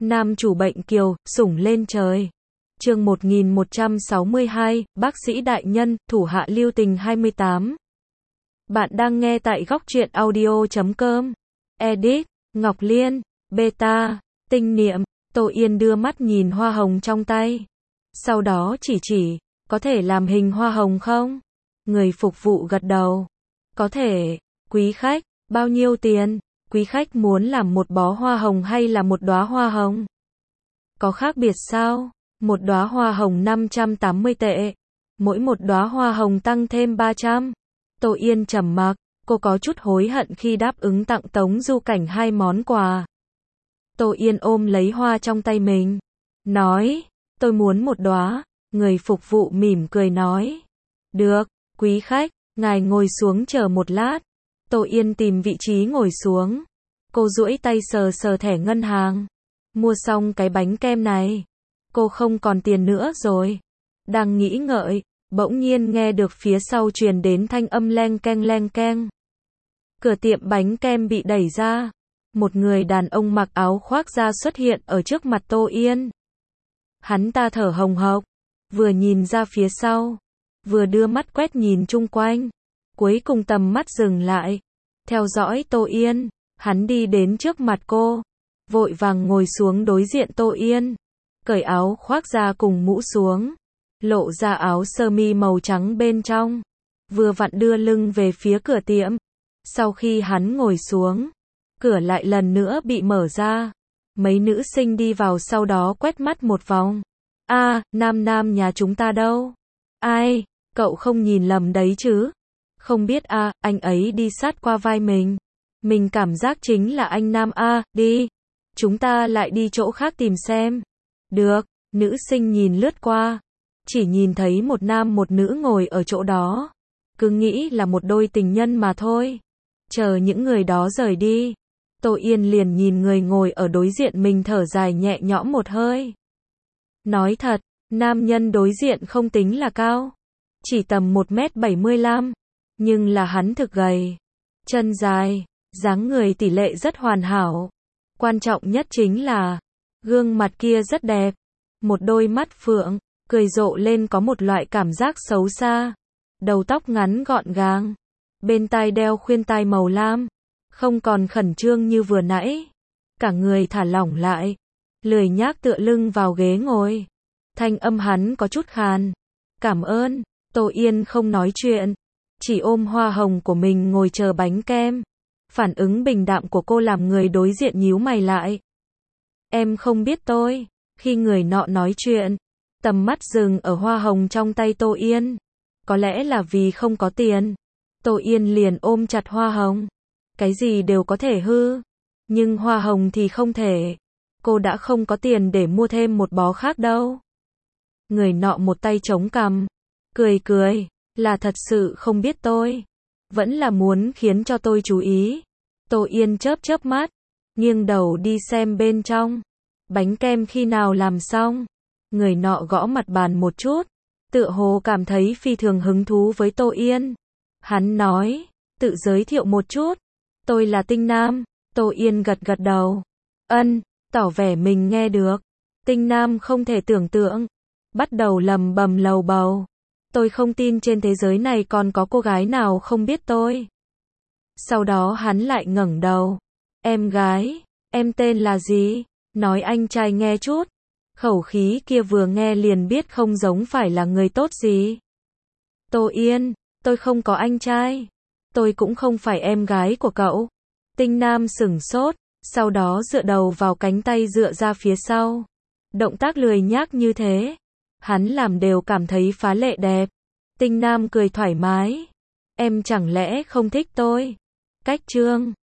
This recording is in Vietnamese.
Nam chủ bệnh kiều, sủng lên trời. Chương 1162, bác sĩ đại nhân, thủ hạ lưu tình 28. Bạn đang nghe tại góc truyện audio.com. Edit, Ngọc Liên, Beta, Tinh Niệm. Tô Yên đưa mắt nhìn hoa hồng trong tay. Sau đó chỉ, có thể làm hình hoa hồng không? Người phục vụ gật đầu. Có thể. Quý khách, bao nhiêu tiền? Quý khách muốn làm một bó hoa hồng hay là một đóa hoa hồng? Có khác biệt sao? Một đóa hoa hồng 580 tệ. Mỗi một đóa hoa hồng tăng thêm 300. Tô Yên trầm mặc, cô có chút hối hận khi đáp ứng tặng Tống Du Cảnh 2 món quà. Tô Yên ôm lấy hoa trong tay mình, nói, tôi muốn một đóa. Người phục vụ mỉm cười nói, được, quý khách, ngài ngồi xuống chờ một lát. Tô Yên tìm vị trí ngồi xuống. Cô duỗi tay sờ thẻ ngân hàng. Mua xong cái bánh kem này, cô không còn tiền nữa rồi. Đang nghĩ ngợi, bỗng nhiên nghe được phía sau truyền đến thanh âm leng keng. Cửa tiệm bánh kem bị đẩy ra. Một người đàn ông mặc áo khoác da xuất hiện ở trước mặt Tô Yên. Hắn ta thở hồng hộc, vừa nhìn ra phía sau, vừa đưa mắt quét nhìn chung quanh. Cuối cùng tầm mắt dừng lại, theo dõi Tô Yên. Hắn đi đến trước mặt cô, vội vàng ngồi xuống đối diện Tô Yên, cởi áo khoác da cùng mũ xuống, lộ ra áo sơ mi màu trắng bên trong, vừa vặn đưa lưng về phía cửa tiệm. Sau khi hắn ngồi xuống, cửa lại lần nữa bị mở ra. Mấy nữ sinh đi vào sau đó quét mắt một vòng. Nam nhà chúng ta đâu? Ai, cậu không nhìn lầm đấy chứ? Không biết anh ấy đi sát qua vai mình. Mình cảm giác chính là anh Nam đi. Chúng ta lại đi chỗ khác tìm xem. Được, nữ sinh nhìn lướt qua. Chỉ nhìn thấy một nam một nữ ngồi ở chỗ đó. Cứ nghĩ là một đôi tình nhân mà thôi. Chờ những người đó rời đi, Tô Yên liền nhìn người ngồi ở đối diện mình thở dài nhẹ nhõm một hơi. Nói thật, nam nhân đối diện không tính là cao. Chỉ tầm 1m75. Nhưng là hắn thực gầy. Chân dài, dáng người tỷ lệ rất hoàn hảo. Quan trọng nhất chính là, gương mặt kia rất đẹp. Một đôi mắt phượng, cười rộ lên có một loại cảm giác xấu xa. Đầu tóc ngắn gọn gàng. Bên tai đeo khuyên tai màu lam. Không còn khẩn trương như vừa nãy. Cả người thả lỏng lại. Lười nhác tựa lưng vào ghế ngồi. Thanh âm hắn có chút khàn. Cảm ơn. Tô Yên không nói chuyện. Chỉ ôm hoa hồng của mình ngồi chờ bánh kem. Phản ứng bình đạm của cô làm người đối diện nhíu mày lại. Em không biết tôi. Khi người nọ nói chuyện, tầm mắt dừng ở hoa hồng trong tay Tô Yên. Có lẽ là vì không có tiền. Tô Yên liền ôm chặt hoa hồng. Cái gì đều có thể hư. Nhưng hoa hồng thì không thể. Cô đã không có tiền để mua thêm một bó khác đâu. Người nọ một tay chống cằm. Cười. Là thật sự không biết tôi. Vẫn là muốn khiến cho tôi chú ý. Tô Yên chớp mắt. Nghiêng đầu đi xem bên trong. Bánh kem khi nào làm xong? Người nọ gõ mặt bàn một chút. Tựa hồ cảm thấy phi thường hứng thú với Tô Yên. Hắn nói, tự giới thiệu một chút. Tôi là Tinh Nam. Tô Yên gật đầu. Tỏ vẻ mình nghe được. Tinh Nam không thể tưởng tượng. Bắt đầu lầm bầm lầu bầu. Tôi không tin trên thế giới này còn có cô gái nào không biết tôi. Sau đó hắn lại ngẩng đầu. Em gái, em tên là gì? Nói anh trai nghe chút. Khẩu khí kia vừa nghe liền biết không giống phải là người tốt gì. Tô Yên, tôi không có anh trai. Tôi cũng không phải em gái của cậu. Tinh Nam sửng sốt, sau đó dựa đầu vào cánh tay dựa ra phía sau. Động tác lười nhác như thế. Hắn làm đều cảm thấy phá lệ đẹp. Tinh Nam cười thoải mái. Em chẳng lẽ không thích tôi? Cách chương